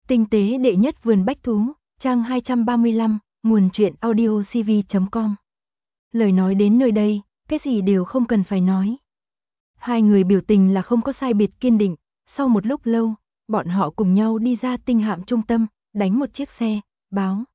Tinh tế đệ nhất vườn bách thú, trang 235, nguồn truyện audiocv.com. Lời nói đến nơi đây, cái gì đều không cần phải nói. Hai người biểu tình là không có sai biệt kiên định, sau một lúc lâu, bọn họ cùng nhau đi ra tinh hạm trung tâm, đánh một chiếc xe, báo.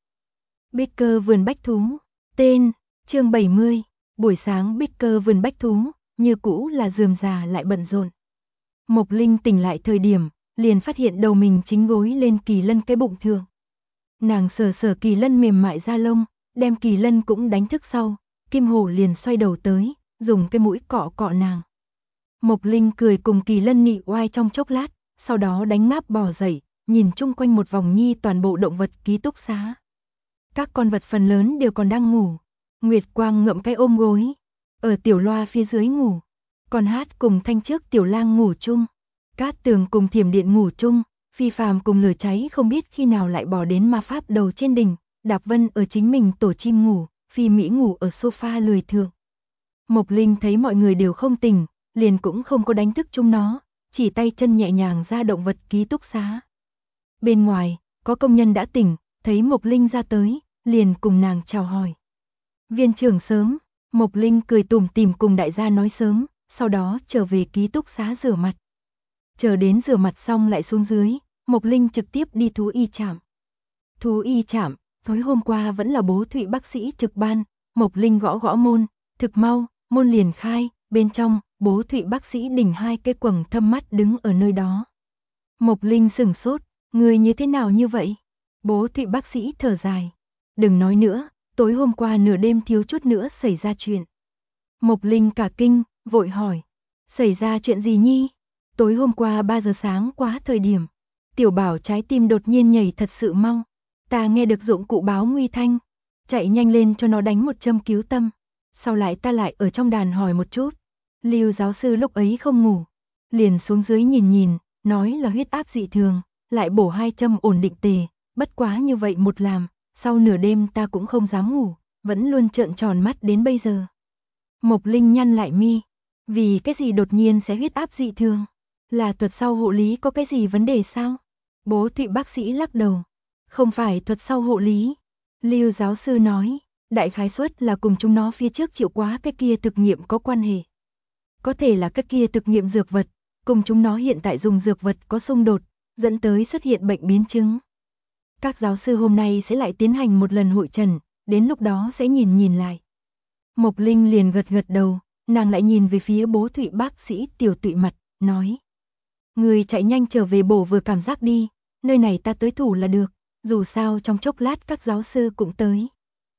Baker vườn bách thú, tên, chương 70, buổi sáng Baker vườn bách thú, như cũ là rườm rà lại bận rộn. Mộc Linh tỉnh lại thời điểm, liền phát hiện đầu mình chính gối lên Kỳ Lân cái bụng thượng. Nàng sờ sờ Kỳ Lân mềm mại da lông, đem Kỳ Lân cũng đánh thức sau, Kim Hổ liền xoay đầu tới, dùng cái mũi cọ cọ nàng. Mộc Linh cười cùng Kỳ Lân nị oai trong chốc lát, sau đó đánh ngáp bò dậy, nhìn chung quanh một vòng nhi toàn bộ động vật ký túc xá. Các con vật phần lớn đều còn đang ngủ. Nguyệt Quang ngậm cái ôm gối, ở tiểu loa phía dưới ngủ. Còn Hát cùng Thanh trước tiểu lang ngủ chung. Cát Tường cùng Thiểm Điện ngủ chung, Phi Phàm cùng Lửa Cháy không biết khi nào lại bỏ đến ma pháp đầu trên đỉnh, Đạp Vân ở chính mình tổ chim ngủ, Phi Mỹ ngủ ở sofa lười thượng. Mộc Linh thấy mọi người đều không tỉnh, liền cũng không có đánh thức chúng nó, chỉ tay chân nhẹ nhàng ra động vật ký túc xá. Bên ngoài, có công nhân đã tỉnh, thấy Mộc Linh ra tới, liền cùng nàng chào hỏi. Viên trưởng sớm, Mộc Linh cười tủm tỉm cùng đại gia nói sớm, sau đó trở về ký túc xá rửa mặt. Chờ đến rửa mặt xong lại xuống dưới, Mộc Linh trực tiếp đi thú y trạm. Thú y trạm, tối hôm qua vẫn là Bố Thụy bác sĩ trực ban, Mộc Linh gõ gõ môn, thực mau, môn liền khai, bên trong, Bố Thụy bác sĩ đỉnh hai cái quầng thâm mắt đứng ở nơi đó. Mộc Linh sửng sốt, người như thế nào như vậy? Bố Thụy bác sĩ thở dài. Đừng nói nữa, tối hôm qua nửa đêm thiếu chút nữa xảy ra chuyện. Mộc Linh cả kinh, vội hỏi. Xảy ra chuyện gì nhi? Tối hôm qua 3 giờ sáng quá thời điểm. Tiểu Bảo trái tim đột nhiên nhảy thật sự mau. Ta nghe được dụng cụ báo nguy thanh. Chạy nhanh lên cho nó đánh một châm cứu tâm. Sau lại ta lại ở trong đàn hỏi một chút. Lưu giáo sư lúc ấy không ngủ. Liền xuống dưới nhìn nhìn, nói là huyết áp dị thường. Lại bổ 2 châm ổn định tề. Bất quá như vậy một làm, sau nửa đêm ta cũng không dám ngủ, vẫn luôn trợn tròn mắt đến bây giờ. Mộc Linh nhăn lại mi. Vì cái gì đột nhiên sẽ huyết áp dị thường? Là thuật sau hộ lý có cái gì vấn đề sao? Bố Thụy bác sĩ lắc đầu. Không phải thuật sau hộ lý. Lưu giáo sư nói, đại khái suất là cùng chúng nó phía trước chịu quá cái kia thực nghiệm có quan hệ. Có thể là cái kia thực nghiệm dược vật, cùng chúng nó hiện tại dùng dược vật có xung đột, dẫn tới xuất hiện bệnh biến chứng. Các giáo sư hôm nay sẽ lại tiến hành một lần hội trần, đến lúc đó sẽ nhìn lại. Mộc Linh liền gật gật đầu, nàng lại nhìn về phía Bố Thụy bác sĩ Tiểu Tụy mặt, nói. Người chạy nhanh trở về bổ vừa cảm giác đi, nơi này ta tới thủ là được, dù sao trong chốc lát các giáo sư cũng tới.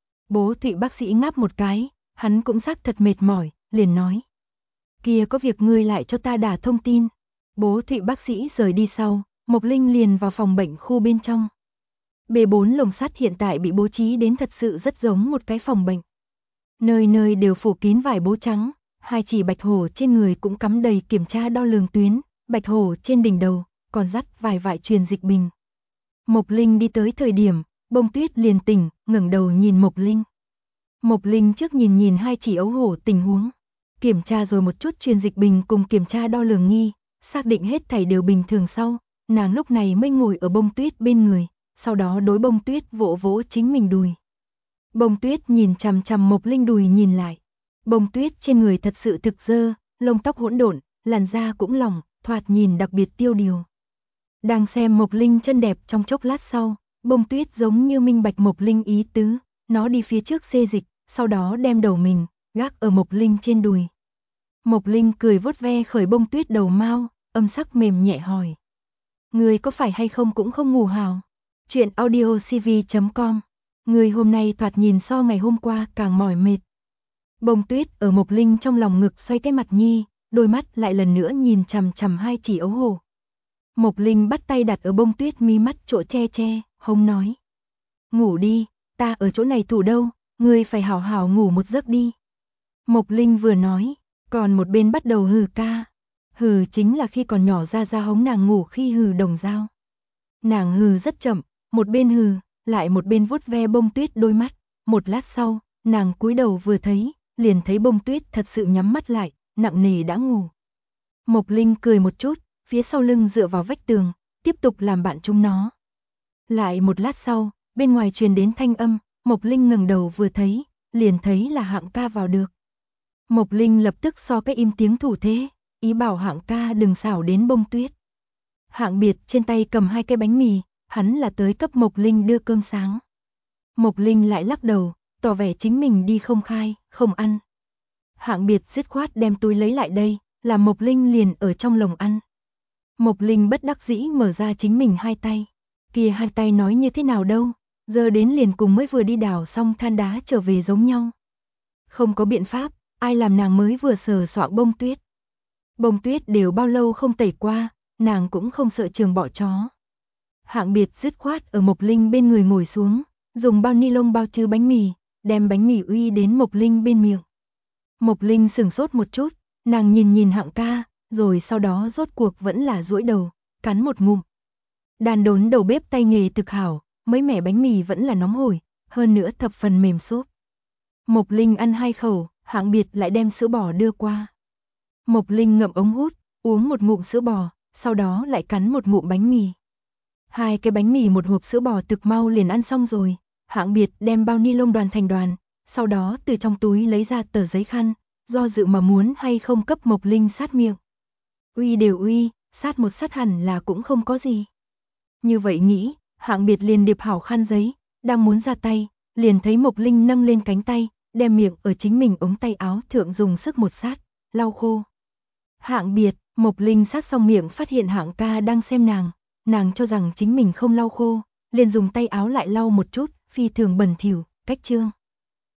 Bố Thụy bác sĩ ngáp một cái, hắn cũng xác thật mệt mỏi, liền nói. Kia có việc ngươi lại cho ta đả thông tin. Bố Thụy bác sĩ rời đi sau, Mộc Linh liền vào phòng bệnh khu bên trong. B4 lồng sắt hiện tại bị bố trí đến thật sự rất giống một cái phòng bệnh. Nơi nơi đều phủ kín vải bố trắng, hai chỉ bạch hổ trên người cũng cắm đầy kiểm tra đo lường tuyến, bạch hổ trên đỉnh đầu, còn dắt vài vải truyền dịch bình. Mộc Linh đi tới thời điểm, Bông Tuyết liền tỉnh, ngẩng đầu nhìn Mộc Linh. Mộc Linh trước nhìn hai chỉ ấu hổ tình huống, kiểm tra rồi một chút truyền dịch bình cùng kiểm tra đo lường nghi, xác định hết thảy đều bình thường sau, nàng lúc này mới ngồi ở Bông Tuyết bên người, sau đó đối Bông Tuyết vỗ vỗ chính mình đùi. Bông Tuyết nhìn chằm chằm Mộc Linh đùi nhìn lại. Bông Tuyết trên người thật sự thực dơ, lông tóc hỗn độn, làn da cũng lỏng, thoạt nhìn đặc biệt tiêu điều. Đang xem Mộc Linh chân đẹp trong chốc lát sau, Bông Tuyết giống như minh bạch Mộc Linh ý tứ, nó đi phía trước xê dịch, sau đó đem đầu mình gác ở Mộc Linh trên đùi. Mộc Linh cười vuốt ve khởi Bông Tuyết đầu mao, âm sắc mềm nhẹ hỏi. Người có phải hay không cũng không ngủ hào? Chuyện audiocv.com. Người hôm nay thoạt nhìn so ngày hôm qua càng mỏi mệt. Bông Tuyết ở Mộc Linh trong lòng ngực xoay cái mặt nhi, đôi mắt lại lần nữa nhìn chằm chằm hai chỉ ấu hổ. Mộc Linh bắt tay đặt ở Bông Tuyết mi mắt chỗ che, hông nói. Ngủ đi, ta ở chỗ này thủ đâu, ngươi phải hảo hảo ngủ một giấc đi. Mộc Linh vừa nói, còn một bên bắt đầu hừ ca. Hừ chính là khi còn nhỏ ra hống nàng ngủ khi hừ đồng dao. Nàng hừ rất chậm, một bên hừ, lại một bên vuốt ve Bông Tuyết đôi mắt. Một lát sau, nàng cúi đầu vừa thấy, liền thấy Bông Tuyết thật sự nhắm mắt lại, nặng nề đã ngủ. Mộc Linh cười một chút, phía sau lưng dựa vào vách tường, tiếp tục làm bạn chúng nó. Lại một lát sau, bên ngoài truyền đến thanh âm, Mộc Linh ngẩng đầu vừa thấy, liền thấy là Hạng ca vào được. Mộc Linh lập tức so cái im tiếng thủ thế, ý bảo Hạng ca đừng xảo đến Bông Tuyết. Hạng Biệt trên tay cầm 2 cái bánh mì, hắn là tới cấp Mộc Linh đưa cơm sáng. Mộc Linh lại lắc đầu, tỏ vẻ chính mình đi không khai, không ăn. Hạng Biệt dứt khoát đem túi lấy lại đây, làm Mộc Linh liền ở trong lồng ăn. Mộc Linh bất đắc dĩ mở ra chính mình 2 tay. Kia 2 tay nói như thế nào đâu, giờ đến liền cùng mới vừa đi đào xong than đá trở về giống nhau. Không có biện pháp, ai làm nàng mới vừa sờ soạng Bông Tuyết. Bông Tuyết đều bao lâu không tẩy qua, nàng cũng không sợ trường bọ chó. Hạng Biệt dứt khoát ở Mộc Linh bên người ngồi xuống, dùng bao ni lông bao trừ bánh mì, đem bánh mì uy đến Mộc Linh bên miệng. Mộc Linh sửng sốt một chút, nàng nhìn Hạng ca, rồi sau đó rốt cuộc vẫn là duỗi đầu, cắn một ngụm. Đàn đốn đầu bếp tay nghề thực hảo, mấy mẻ bánh mì vẫn là nóng hổi, hơn nữa thập phần mềm xốp. Mộc Linh ăn 2 khẩu, Hạng Biệt lại đem sữa bò đưa qua. Mộc Linh ngậm ống hút, uống một ngụm sữa bò, sau đó lại cắn một ngụm bánh mì. 2 cái bánh mì một hộp sữa bò thực mau liền ăn xong rồi, Hạng Biệt đem bao ni lông đoàn thành đoàn, sau đó từ trong túi lấy ra tờ giấy khăn, do dự mà muốn hay không cấp Mộc Linh sát miệng. Uy đều uy, sát một sát hẳn là cũng không có gì. Như vậy nghĩ, Hạng Biệt liền điệp hảo khăn giấy, đang muốn ra tay, liền thấy Mộc Linh nâng lên cánh tay, đem miệng ở chính mình ống tay áo thượng dùng sức một sát, lau khô. Hạng Biệt, Mộc Linh sát xong miệng phát hiện Hạng ca đang xem nàng cho rằng chính mình không lau khô, liền dùng tay áo lại lau một chút, phi thường bẩn thỉu, cách trương.